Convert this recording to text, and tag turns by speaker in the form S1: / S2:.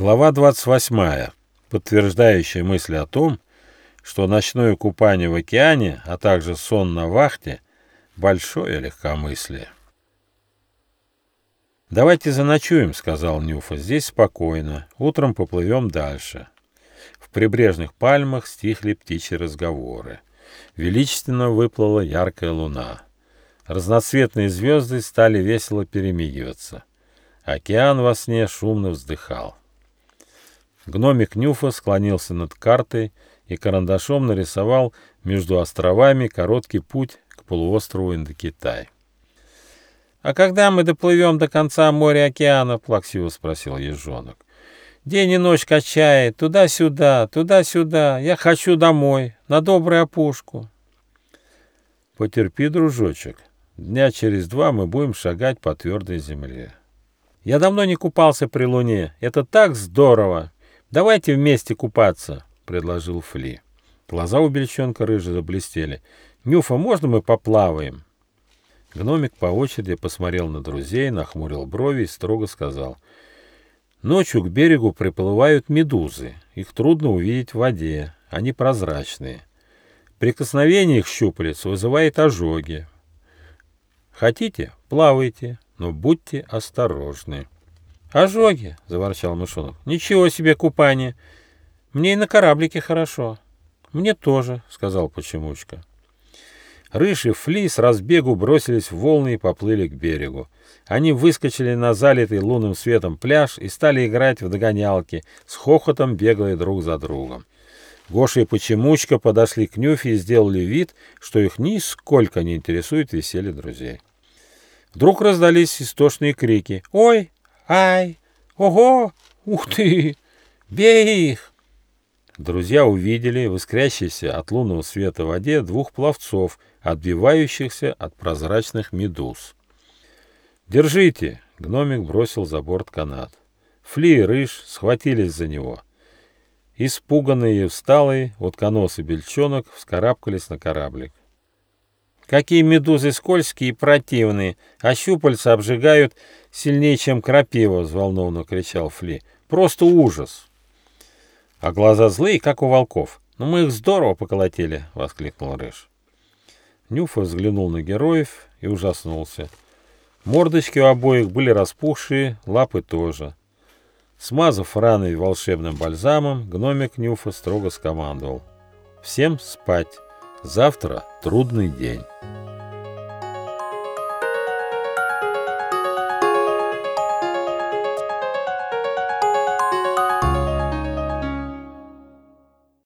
S1: Глава 28, подтверждающая мысли о том, что ночное купание в океане, а также сон на вахте – большое легкомыслие. «Давайте заночуем», — сказал Нюфа, — «здесь спокойно, утром поплывем дальше». В прибрежных пальмах стихли птичьи разговоры. Величественно выплыла яркая луна. Разноцветные звезды стали весело перемигиваться. Океан во сне шумно вздыхал. Гномик Нюфа склонился над картой и карандашом нарисовал между островами короткий путь к полуострову Индокитай. «А когда мы доплывем до конца моря-океана?» — плаксиво спросил ежонок. «День и ночь качает, туда-сюда, туда-сюда. Я хочу домой, на добрую опушку». «Потерпи, дружочек. Дня через 2 мы будем шагать по твердой земле». «Я давно не купался при луне. Это так здорово! Давайте вместе купаться», — предложил Фли. Глаза у бельчонка рыжие заблестели. «Нюфа, можно мы поплаваем?» Гномик по очереди посмотрел на друзей, нахмурил брови и строго сказал: «Ночью к берегу приплывают медузы. Их трудно увидеть в воде. Они прозрачные. Прикосновение их щупалец вызывает ожоги. Хотите — плавайте, но будьте осторожны». «Ожоги!» — заворчал мышонок. «Ничего себе купание! Мне и на кораблике хорошо». «Мне тоже», — сказал Почемучка. Рыж и Фли с разбегу бросились в волны и поплыли к берегу. Они выскочили на залитый лунным светом пляж и стали играть в догонялки, с хохотом бегая друг за другом. Гоша и Почемучка подошли к Нюфе и сделали вид, что их нисколько не интересует веселье друзей. Вдруг раздались истошные крики: «Ой! Ай! Ого! Ух ты! Бей их!» Друзья увидели в искрящейся от лунного света воде 2 пловцов, отбивающихся от прозрачных медуз. «Держите!» — гномик бросил за борт канат. Фли и Рыж схватились за него. Испуганные и усталые утконосый бельчонок вскарабкались на кораблик. «Какие медузы скользкие и противные, а щупальца обжигают сильнее, чем крапива!» — взволнованно кричал Фли. «Просто ужас!» «А глаза злые, как у волков. Но мы их здорово поколотили!» — воскликнул Рыж. Нюфа взглянул на героев и ужаснулся. Мордочки у обоих были распухшие, лапы тоже. Смазав раны волшебным бальзамом, гномик Нюфа строго скомандовал: «Всем спать! Завтра трудный день!»